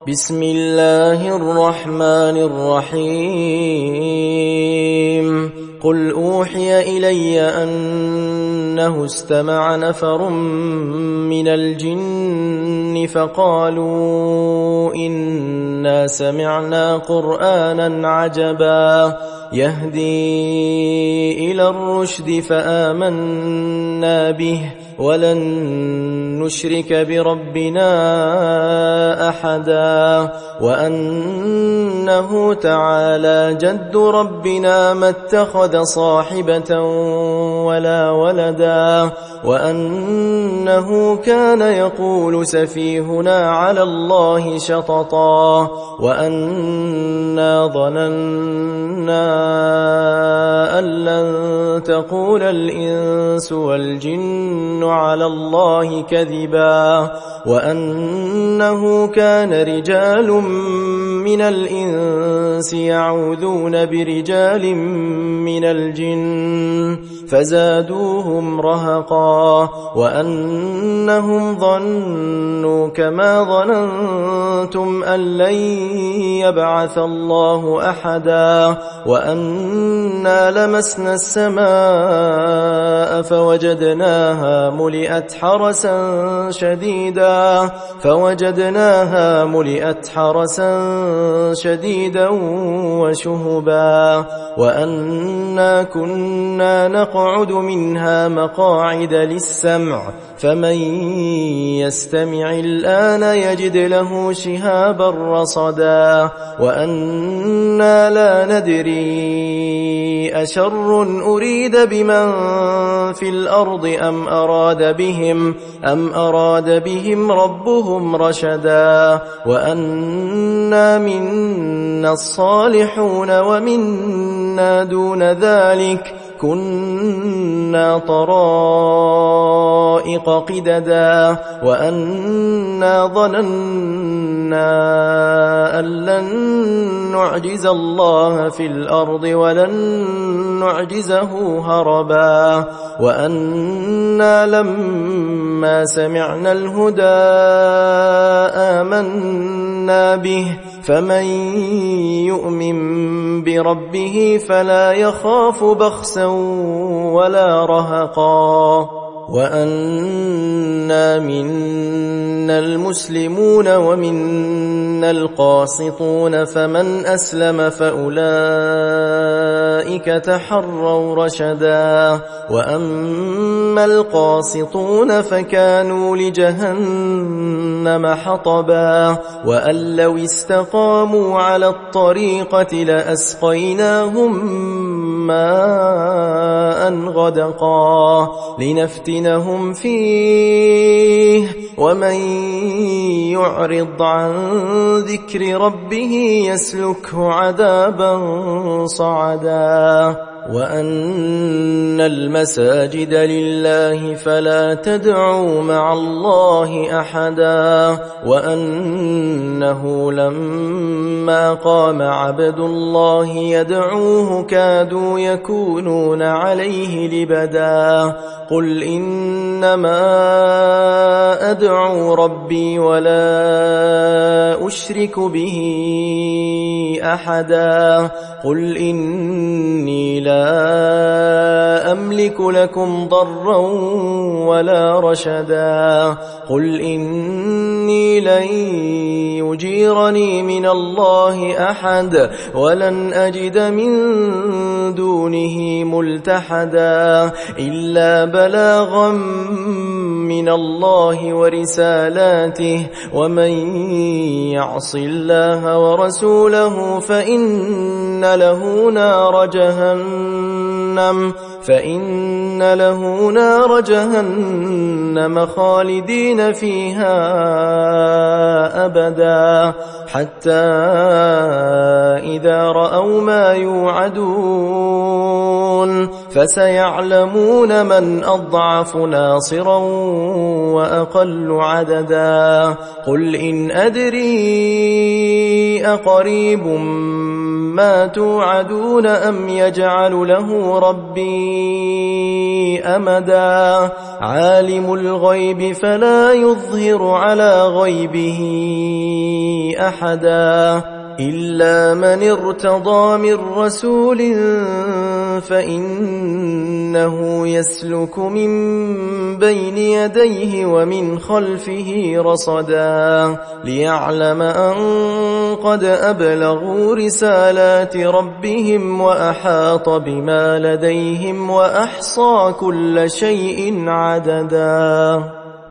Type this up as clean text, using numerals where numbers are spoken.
بسم الله الرحمن الرحيم قل أوحي إلي أنه استمع نفر من الجن فقالوا إنا سمعنا قرآنا عجبا يهدي إلى الرشد فآمنا به ولن نشرك بربنا أحدا وأنه تعالى جد ربنا ما اتخذ صاحبة ولا ولدا وأنه كان يقول سفيهنا على الله شططا وأنا ظننا أن لن تقول الإنس والجن على الله كذبا وأنه كان رجال من الإنس يعوذون برجال من الجن فزادوهم رهقا وأنهم ظنوا كما ظننتم أن لن يبعث الله أحدا وأنا لمسنا السماء فوجدناها ملئت حرسا شديدا وشهبا وأنا كنا نقعد منها مقاعد للسمع فمن يستمع الآن يجد له شهابا رصدا وأنا لا ندري أشر أريد بمن في الأرض أم أراد بهم ربهم رشدا وأنا منا الصالحون ومنا دون ذلك كنا طرائق قددا وأنا ظننا أن لن نعجز الله في الأرض ولن نعجزه هربا وأنا لما سمعنا الهدى آمنا به فمن يؤمن بربه فلا يخاف بخسا ولا رهقا وأنا منا المسلمون ومنا القاسطون فمن أسلم فأولئك تحروا رشدا وأما القاسطون فكانوا لجهنم حطبا وأن لو استقاموا على الطريقة لأسقيناهم ماء غدقا لنفتنهم فيه ومن يعرض عن ذكر ربه يسلكه عذابا صعدا وأن المساجد لله فلا تدعوا مع الله أحدا وأنه لما قام عبد الله يدعوه كادوا يكونون عليه لبدا قل إنما أدعو ربي ولا أشرك به أحدا قل إني لا أملك لكم ضرا ولا رشدا قل إني لن يجيرني من الله أحد ولن أجد من دونه ملتحدا إلا بلاغا من الله ورسالاته ومن يعص الله ورسوله فإن له نار جهنم خالدين فيها أبدا حتى إذا رأوا ما يوعدون فسيعلمون من أضعف ناصرا وأقل عددا قل إن أدري أقريب ما توعدون أم يجعل له ربي أمدا عالم الغيب فلا يظهر على غيبه أحدا إلا من ارتضى من رسول فإنه يسلك من بين يديه ومن خلفه رصدا ليعلم أن قد أبلغوا رسالات ربهم وأحاط بما لديهم وأحصى كل شيء عددا.